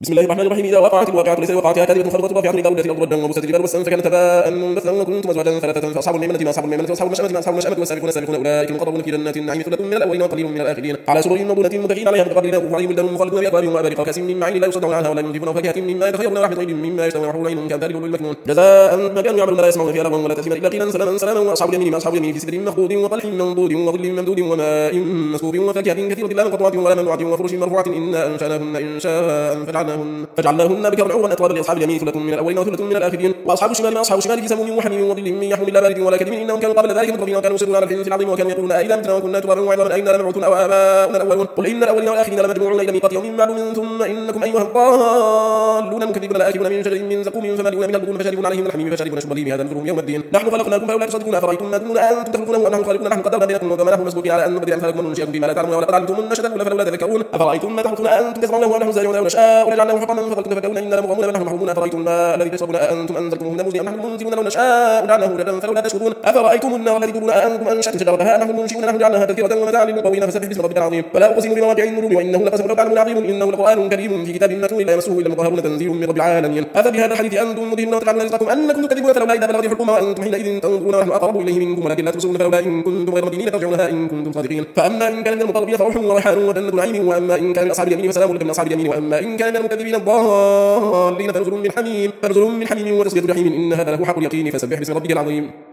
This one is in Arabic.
بسم الله الرحمن الرحيم. إذا وقعت الواقعة ليس وقعتها كاذبة خافضة رافعة إذا ردت الأرض ردا وبست الجبال وبست فكانت هباء منبثا وكنتم أزواجا ثلاثة فأصحاب الميمنة ما أصحاب الميمنة وأصحاب المشأمة ما أصحاب المشأمة والسابقون السابقون أولئك المقربون في جنات النعيم ثلة من الأولين وقليل من الآخرين على سرر موضونة متكئين عليها متقابلين يطوف عليهم ولدان مخلدون بأكواب وأباريق وكأس من معين لا يصدعون عنها ولا ينزفون وفاكهة مما يتخيرون ولحم طير مما يشتهون وحور عين كأمثال اللؤلؤ المكنون جزاء ما كانوا يعملون لا يسمعون فيها لغوا ولا تأثيما إلا قيلا سلاما سلاما. وأصحاب اليمين ما أصحاب اليمين في سدر مخضود وطلح منضود وظل ممدود وماء مسكوب وفاكهة كثيرة لا مقطوعة ولا ممنوعة وفرش مرفوعة إنا أنشأناهن إنشاء فجعلناهن بكرا عربا أترابا لأصحاب اليمين ثلة من الأولين وثلة من الآخرين. وأصحاب الشمال ما أصحاب الشمال في سموم وحميم وظل من يحمل لا بارد ولا كريم إنهم كانوا قبل ذلك مترفين وكانوا يصرون على الحنث العظيم وكانوا يقولون أئذا متنا وكنا ترابا وعظاما أئنا لمبعوثون أو آباؤنا الأولون. قل إن الأولين والآخرين لمجموعون إلى ميقات يوم معلوم ثم إنكم أيها الضالون المكذبون لآكلون من شجر من زقوم فمالئون من البطون فشاربون عليه من الحميم فشاربون شرب الهيم هذا نزلهم يوم الدين. نحن خلقناكم فلولا تصدقون أفرأيتم ما تمنون أنتم تخلقونه وأم نحن الخالقون نحن قدرنا بينكم وما نحن مسبوقين على أن نبدل أمثالكم وننشئكم فيما لا تعلمون ولقد علمتم النشأة الأولى فلولا تذكرون. أفرأيتم ما تحرثون أنتم تزرعونه ونحن زارعون أو نشاء ولجعلناه حطاما فظلتم تفكرون إنا لمغرمون ونحن محرومون. أفرأيتم الماء الذي تشربون أنتم أنزلتموه من المزن أم نحن المنزلون لو نشاء جعلناه هدى فلولا تشكرون. أفرأيتم النار التي تورون أنتم أنشأتم شجرتها نحن المنشئون نحن جعلناها تذكرة ومتاعا للمقوين فسبح باسم ربك العظيم. فلا أقسم بمواقع النجوم وإنه لقسم لو تعلمون عظيم إنه لقرآن كريم في كتاب مكنون لا يمسه إلا المطهرون تنزيل من رب العالمين. أفبهذا الحديث أنتم مدهنون وتجعلون رزقكم أنكم تكذبون فلولا إذا بلغت الحلقوم وأنتم حينئذ تنظرون ونحن أقرب إليه منكم ولكن لا تبصرون. فلولا إن كنتم غير مدينين ترجعونها إن كنتم صادقين. فأما إن كان من المقربين فروح وريحان وجنة نعيم وأما إن كان من أصحاب اليمين فسلام لك من أصحاب اليمين وأما إن كان من المكذبين الضالين فنزل من حميم وتصلية جحيم إن هذا له حق اليقين فسبح باسم ربك العظيم.